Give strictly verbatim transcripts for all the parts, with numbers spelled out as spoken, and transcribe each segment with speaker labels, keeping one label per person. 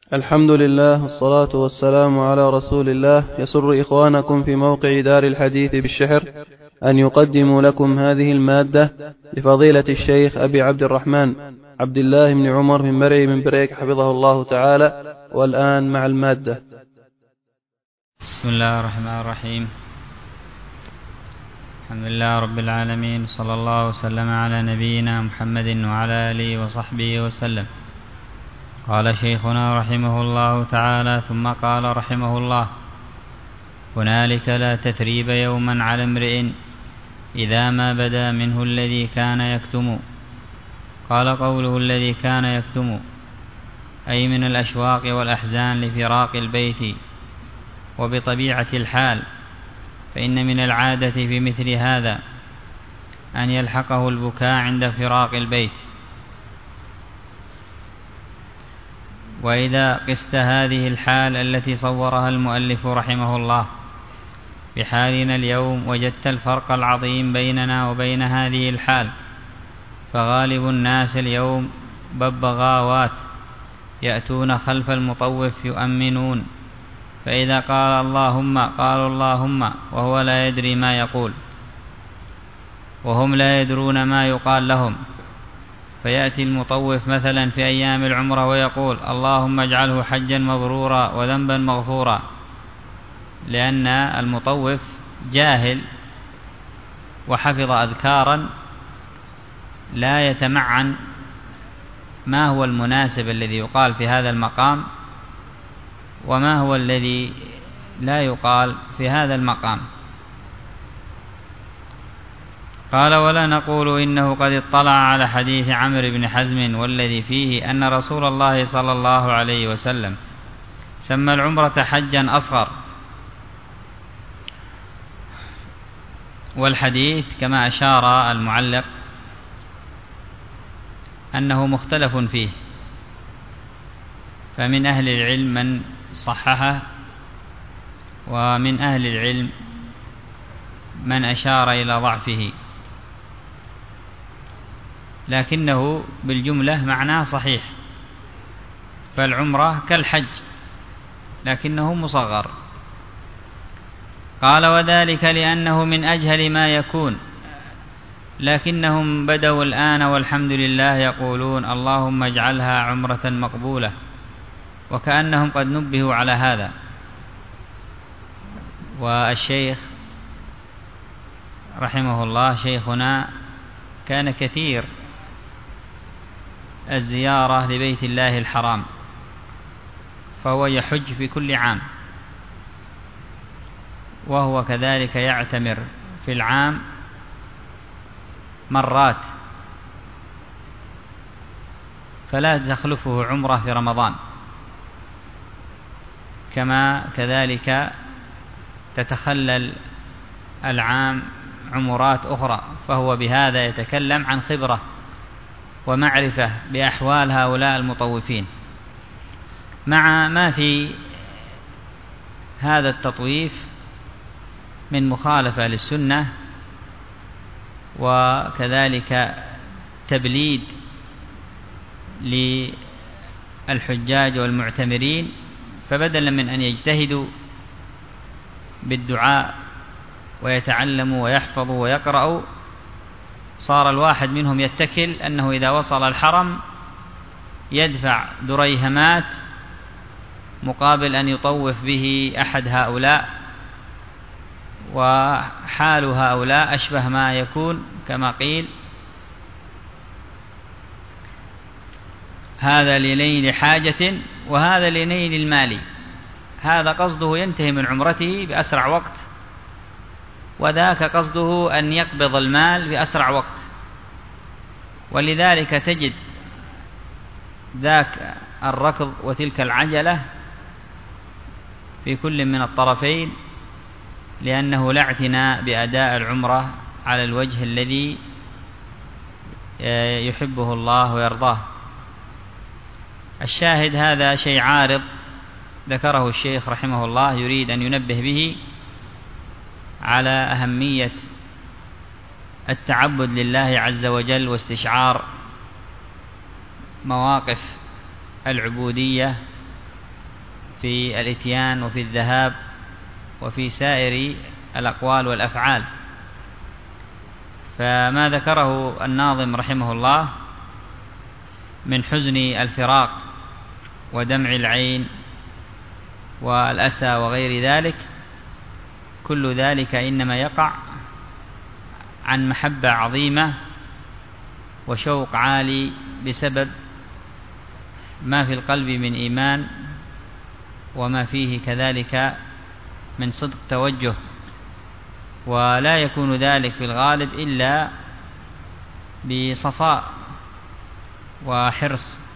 Speaker 1: الحمد لله والصلاة والسلام على رسول الله. يسر إخوانكم في موقع دار الحديث بالشحر أن يقدموا لكم هذه المادة لفضيلة الشيخ أبي عبد الرحمن عبد الله بن عمر بن مرعي بن بريك حفظه الله تعالى. والآن مع المادة.
Speaker 2: بسم الله الرحمن الرحيم. الحمد لله رب العالمين، صلى الله وسلم على نبينا محمد وعلى آله وصحبه وسلم. قال شيخنا رحمه الله تعالى: ثم قال رحمه الله: هنالك لا تثريب يوما على امرئ إذا ما بدا منه الذي كان يكتم. قال: قوله الذي كان يكتم أي من الأشواق والأحزان لفراق البيت، وبطبيعة الحال فإن من العادة في مثل هذا أن يلحقه البكاء عند فراق البيت. وإذا قست هذه الحال التي صورها المؤلف رحمه الله بحالنا اليوم وجدت الفرق العظيم بيننا وبين هذه الحال. فغالب الناس اليوم ببغاوات يأتون خلف المطوف يؤمنون، فإذا قال اللهم قالوا اللهم وهو لا يدري ما يقول، وهم لا يدرون ما يقال لهم. فيأتي المطوف مثلا في أيام العمرة ويقول اللهم اجعله حجا مبرورا وذنبا مغفورا، لأن المطوف جاهل وحفظ أذكارا لا يتمعن ما هو المناسب الذي يقال في هذا المقام وما هو الذي لا يقال في هذا المقام. قال: ولا نقول إنه قد اطلع على حديث عمرو بن حزم والذي فيه أن رسول الله صلى الله عليه وسلم سمى العمرة حجا أصغر، والحديث كما أشار المعلق أنه مختلف فيه، فمن أهل العلم من صححه ومن أهل العلم من أشار إلى ضعفه، لكنه بالجملة معناه صحيح. فالعمرة كالحج لكنه مصغر. قال: وذلك لأنه من أجهل ما يكون، لكنهم بدوا الآن والحمد لله يقولون اللهم اجعلها عمرة مقبولة، وكأنهم قد نبهوا على هذا. والشيخ رحمه الله شيخنا كان كثير الزيارة لبيت الله الحرام، فهو يحج في كل عام، وهو كذلك يعتمر في العام مرات، فلا تخلفه عمره في رمضان، كما كذلك تتخلل العام عمرات أخرى. فهو بهذا يتكلم عن خبرة ومعرفة بأحوال هؤلاء المطوفين، مع ما في هذا التطويف من مخالفة للسنة وكذلك تبليد للحجاج والمعتمرين. فبدلا من أن يجتهدوا بالدعاء ويتعلموا ويحفظوا ويقرأوا، صار الواحد منهم يتكل أنه إذا وصل الحرم يدفع دريهمات مقابل أن يطوف به أحد هؤلاء. وحال هؤلاء أشبه ما يكون كما قيل: هذا لنيل حاجة وهذا لنيل المال. هذا قصده ينتهي من عمرته بأسرع وقت، وذاك قصده أن يقبض المال بأسرع وقت. ولذلك تجد ذاك الركض وتلك العجلة في كل من الطرفين، لأنه لا اعتناء بأداء العمرة على الوجه الذي يحبه الله ويرضاه. الشاهد هذا شيء عارض ذكره الشيخ رحمه الله يريد أن ينبه به على أهمية التعبد لله عز وجل واستشعار مواقف العبودية في الإتيان وفي الذهاب وفي سائر الأقوال والأفعال. فما ذكره الناظم رحمه الله من حزن الفراق ودمع العين والأسى وغير ذلك، كل ذلك إنما يقع عن محبة عظيمة وشوق عالي بسبب ما في القلب من إيمان، وما فيه كذلك من صدق توجه، ولا يكون ذلك في الغالب إلا بصفاء وحرص.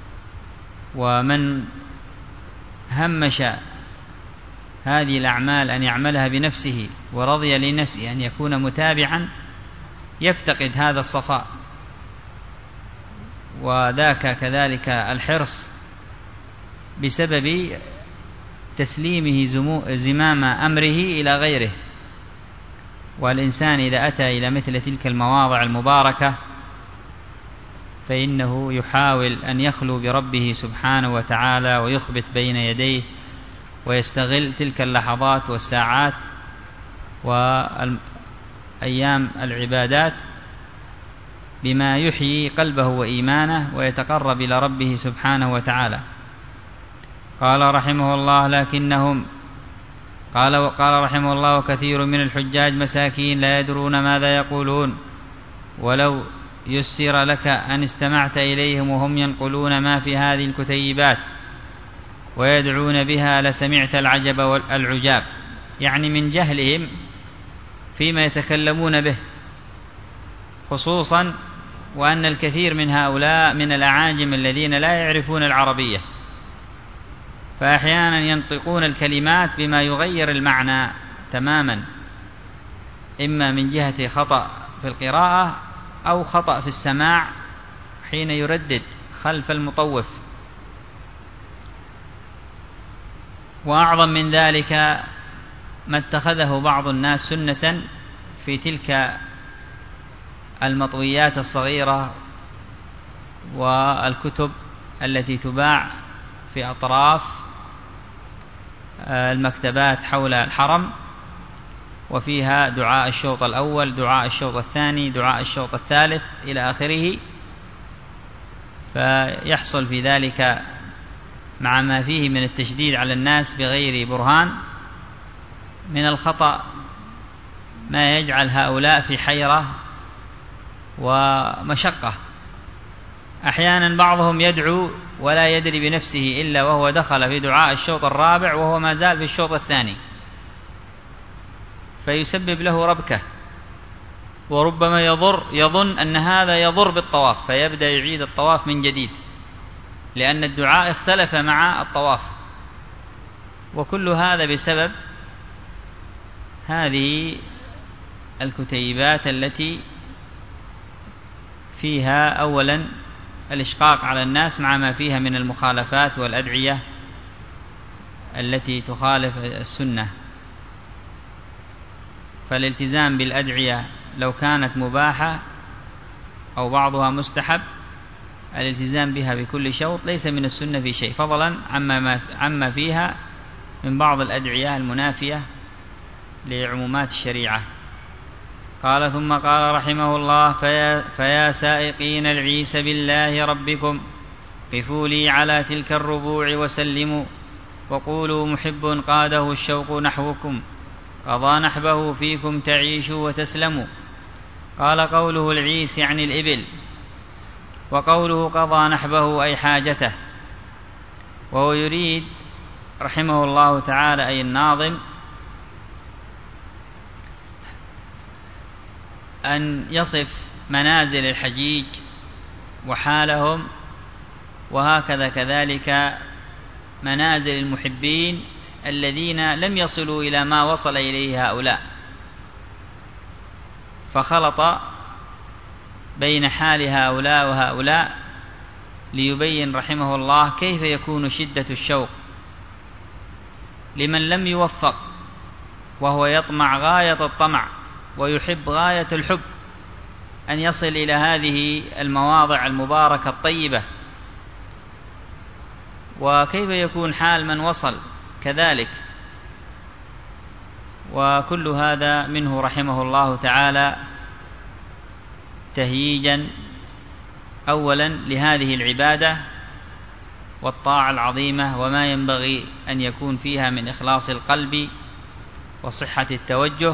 Speaker 2: ومن همش هذه الأعمال أن يعملها بنفسه ورضي لنفسه أن يكون متابعا يفتقد هذا الصفاء، وذاك كذلك الحرص بسبب تسليمه زمام أمره إلى غيره. والإنسان إذا أتى إلى مثل تلك المواضع المباركة فإنه يحاول أن يخلو بربه سبحانه وتعالى ويخبت بين يديه ويستغل تلك اللحظات والساعات وأيام العبادات بما يحيي قلبه وإيمانه ويتقرب إلى ربه سبحانه وتعالى. قال رحمه الله لكنهم قال وقال رحمه الله وكثير من الحجاج مساكين لا يدرون ماذا يقولون، ولو يسر لك أن استمعت إليهم وهم ينقلون ما في هذه الكتيبات ويدعون بها لسمعت العجب والعجاب، يعني من جهلهم فيما يتكلمون به، خصوصا وأن الكثير من هؤلاء من الأعاجم الذين لا يعرفون العربية، فأحيانا ينطقون الكلمات بما يغير المعنى تماما، إما من جهة خطأ في القراءة أو خطأ في السماع حين يردد خلف المطوف. وأعظم من ذلك ما اتخذه بعض الناس سنة في تلك المطويات الصغيرة والكتب التي تباع في أطراف المكتبات حول الحرم، وفيها دعاء الشوط الأول، دعاء الشوط الثاني، دعاء الشوط الثالث إلى آخره. فيحصل في ذلك مع ما فيه من التشديد على الناس بغير برهان من الخطأ ما يجعل هؤلاء في حيرة ومشقة. أحيانا بعضهم يدعو ولا يدري بنفسه إلا وهو دخل في دعاء الشوط الرابع وهو ما زال في الشوط الثاني، فيسبب له ربكة، وربما يضر يظن أن هذا يضر بالطواف فيبدأ يعيد الطواف من جديد، لأن الدعاء اختلف مع الطواف. وكل هذا بسبب هذه الكتيبات التي فيها أولا الإشقاق على الناس مع ما فيها من المخالفات والأدعية التي تخالف السنة. فالالتزام بالأدعية لو كانت مباحة أو بعضها مستحب، الالتزام بها بكل شوط ليس من السنة في شيء، فضلا عما, عما فيها من بعض الأدعية المنافية لعمومات الشريعة. قال ثم قال رحمه الله فيا, فيا سائقين العيس بالله ربكم قفوا لي على تلك الربوع وسلموا، وقولوا محب قاده الشوق نحوكم قضى نحبه فيكم تعيشوا وتسلموا. قال قوله العيس يعني الإبل، وقوله قضى نحبه أي حاجته. وهو يريد رحمه الله تعالى أي الناظم أن يصف منازل الحجيج وحالهم، وهكذا كذلك منازل المحبين الذين لم يصلوا إلى ما وصل إليه هؤلاء، فخلط بين حال هؤلاء وهؤلاء ليبين رحمه الله كيف يكون شدة الشوق لمن لم يوفق وهو يطمع غاية الطمع ويحب غاية الحب أن يصل إلى هذه المواضع المباركة الطيبة. وكيف يكون حال من وصل كذلك؟ وكل هذا منه رحمه الله تعالى تهييجا أولا لهذه العبادة والطاعة العظيمة وما ينبغي أن يكون فيها من إخلاص القلب وصحة التوجه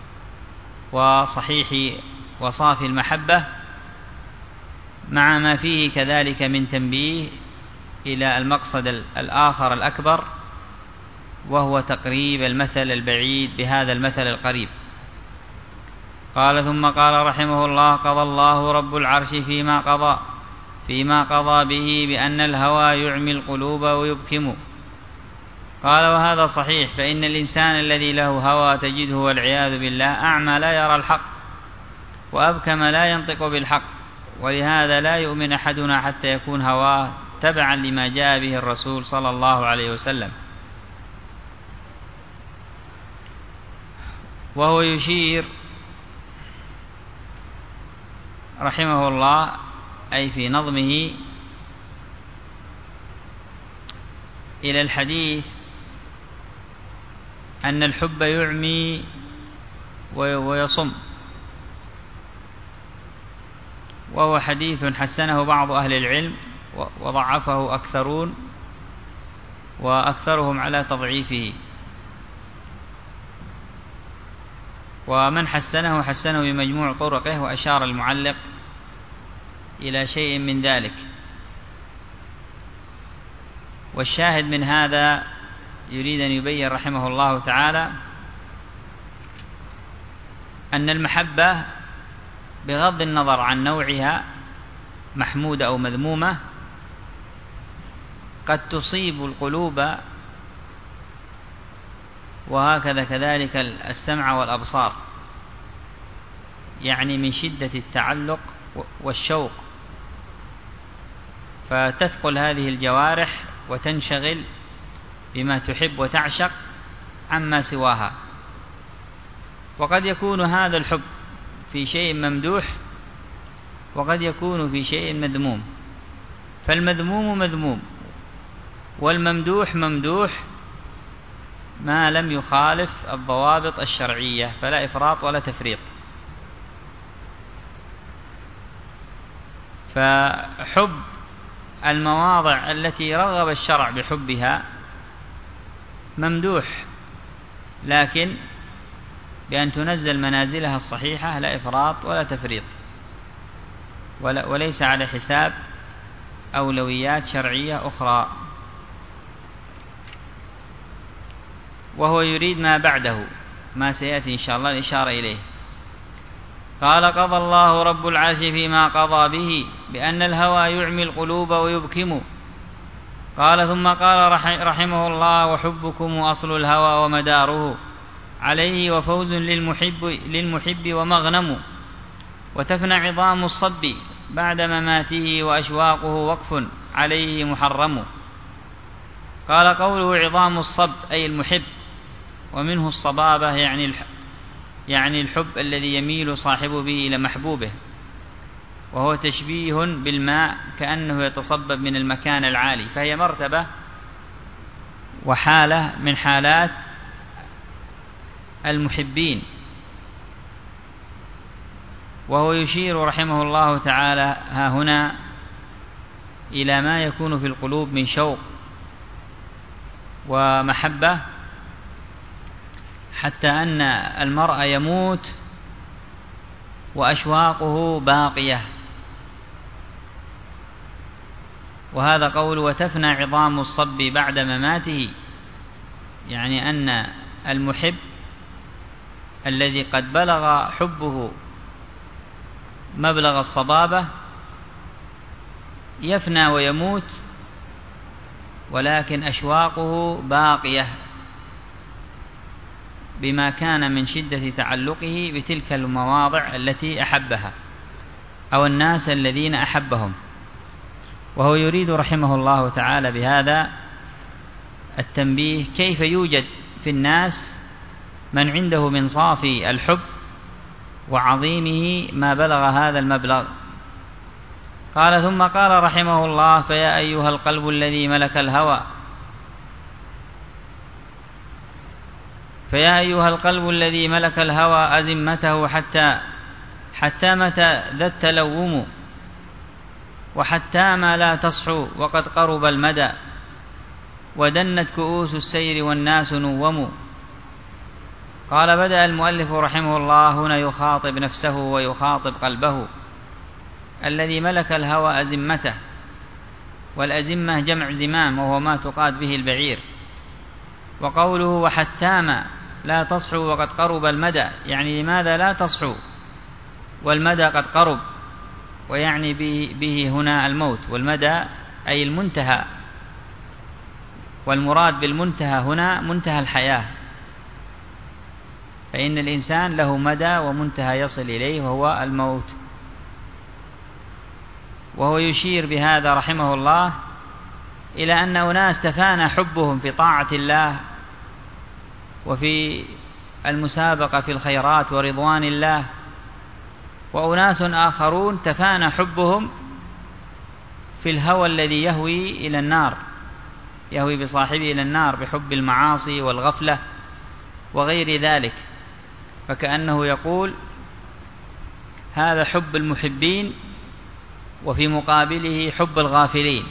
Speaker 2: وصحيح وصافي المحبة، مع ما فيه كذلك من تنبيه إلى المقصد الآخر الأكبر، وهو تقريب المثل البعيد بهذا المثل القريب. قال: ثم قال رحمه الله: قضى الله رب العرش فيما قضى فيما قضى به بأن الهوى يعمي القلوب ويبكم. قال: وهذا صحيح، فإن الإنسان الذي له هوى تجده والعياذ بالله أعمى لا يرى الحق، وأبكم لا ينطق بالحق، ولهذا لا يؤمن أحدنا حتى يكون هواه تبعا لما جاء به الرسول صلى الله عليه وسلم. وهو يشير رحمه الله أي في نظمه إلى الحديث أن الحب يعمي ويصم، وهو حديث حسنه بعض أهل العلم وضعفه أكثرون، وأكثرهم على تضعيفه، ومن حسنه حسنه بمجموع طرقه، وأشار المعلق إلى شيء من ذلك. والشاهد من هذا يريد أن يبين رحمه الله تعالى أن المحبة بغض النظر عن نوعها محمودة أو مذمومة قد تصيب القلوب، وهكذا كذلك السمع والأبصار، يعني من شدة التعلق والشوق، فتثقل هذه الجوارح وتنشغل بما تحب وتعشق عما سواها. وقد يكون هذا الحب في شيء ممدوح، وقد يكون في شيء مذموم، فالمذموم مذموم والممدوح ممدوح ما لم يخالف الضوابط الشرعية، فلا إفراط ولا تفريط. فحب المواضع التي رغب الشرع بحبها ممدوح، لكن بأن تنزل منازلها الصحيحة، لا إفراط ولا تفريط، وليس على حساب أولويات شرعية أخرى. وهو يريد ما بعده، ما سيأتي إن شاء الله الإشارة إليه. قال: قضى الله رب العرش فيما قضى به بأن الهوى يعمي القلوب ويبكم. قال: ثم قال رحمه الله: وحبكم أصل الهوى ومداره عليه، وفوز للمحب, للمحب ومغنم، وتفنى عظام الصب بعد مماته، وأشواقه وقف عليه محرم. قال: قوله عظام الصب أي المحب، ومنه الصبابة يعني يعني الحب الذي يميل صاحبه به إلى محبوبه، وهو تشبيه بالماء كأنه يتصبب من المكان العالي، فهي مرتبة وحالة من حالات المحبين. وهو يشير رحمه الله تعالى ها هنا إلى ما يكون في القلوب من شوق ومحبة، حتى أن المرء يموت وأشواقه باقية. وهذا قول: وتفنى عظام الصب بعد مماته، يعني أن المحب الذي قد بلغ حبه مبلغ الصبابة يفنى ويموت، ولكن أشواقه باقية بما كان من شدة تعلقه بتلك المواضع التي أحبها أو الناس الذين أحبهم. وهو يريد رحمه الله تعالى بهذا التنبيه كيف يوجد في الناس من عنده من صافي الحب وعظيمه ما بلغ هذا المبلغ، قال ثم قال رحمه الله: فيا أيها القلب الذي ملك الهوى فيا أيها القلب الذي ملك الهوى أزمته حتى حتى متى ذا التلوم، وحتى ما لا تصحو وقد قرب المدى، ودنت كؤوس السير والناس نوم. قال: بدأ المؤلف رحمه الله هنا يخاطب نفسه ويخاطب قلبه الذي ملك الهوى أزمته، والأزمة جمع زمام وهو ما تقاد به البعير. وقوله وحتام لا تصحو وقد قرب المدى، يعني لماذا لا تصحو والمدى قد قرب، ويعني به هنا الموت، والمدى أي المنتهى، والمراد بالمنتهى هنا منتهى الحياة، فإن الإنسان له مدى ومنتهى يصل إليه وهو الموت. وهو يشير بهذا رحمه الله إلى أن أناس تفانى حبهم في طاعة الله وفي المسابقة في الخيرات ورضوان الله، وأناس آخرون تفانى حبهم في الهوى الذي يهوي إلى النار، يهوي بصاحبه إلى النار بحب المعاصي والغفلة وغير ذلك. فكأنه يقول هذا حب المحبين وفي مقابله حب الغافلين،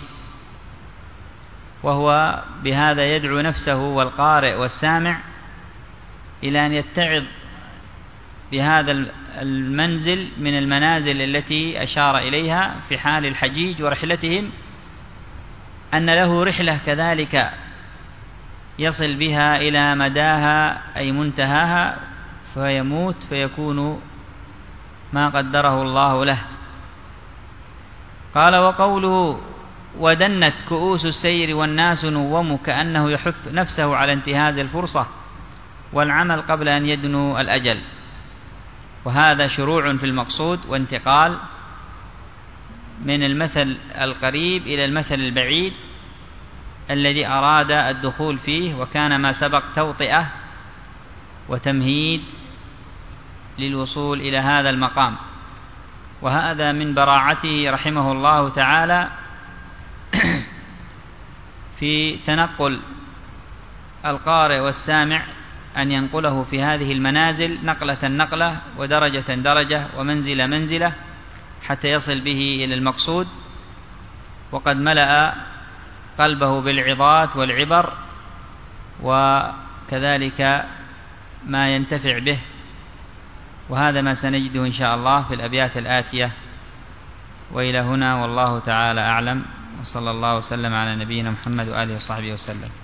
Speaker 2: وهو بهذا يدعو نفسه والقارئ والسامع إلى أن يتعظ بهذا المنزل من المنازل التي أشار إليها في حال الحجيج ورحلتهم، أن له رحلة كذلك يصل بها إلى مداها أي منتهاها، فيموت فيكون ما قدره الله له. قال: وقوله ودنت كؤوس السير والناس نوم، كأنه يحث نفسه على انتهاز الفرصة والعمل قبل أن يدنو الأجل، وهذا شروع في المقصود وانتقال من المثل القريب إلى المثل البعيد الذي أراد الدخول فيه، وكان ما سبق توطئة وتمهيد للوصول إلى هذا المقام. وهذا من براعته رحمه الله تعالى في تنقل القارئ والسامع، أن ينقله في هذه المنازل نقلة نقلة ودرجة درجة ومنزلة منزلة حتى يصل به إلى المقصود، وقد ملأ قلبه بالعظات والعبر وكذلك ما ينتفع به. وهذا ما سنجده إن شاء الله في الأبيات الآتية. وإلى هنا والله تعالى أعلم، وصلى الله وسلم على نبينا محمد وآله وصحبه وسلم.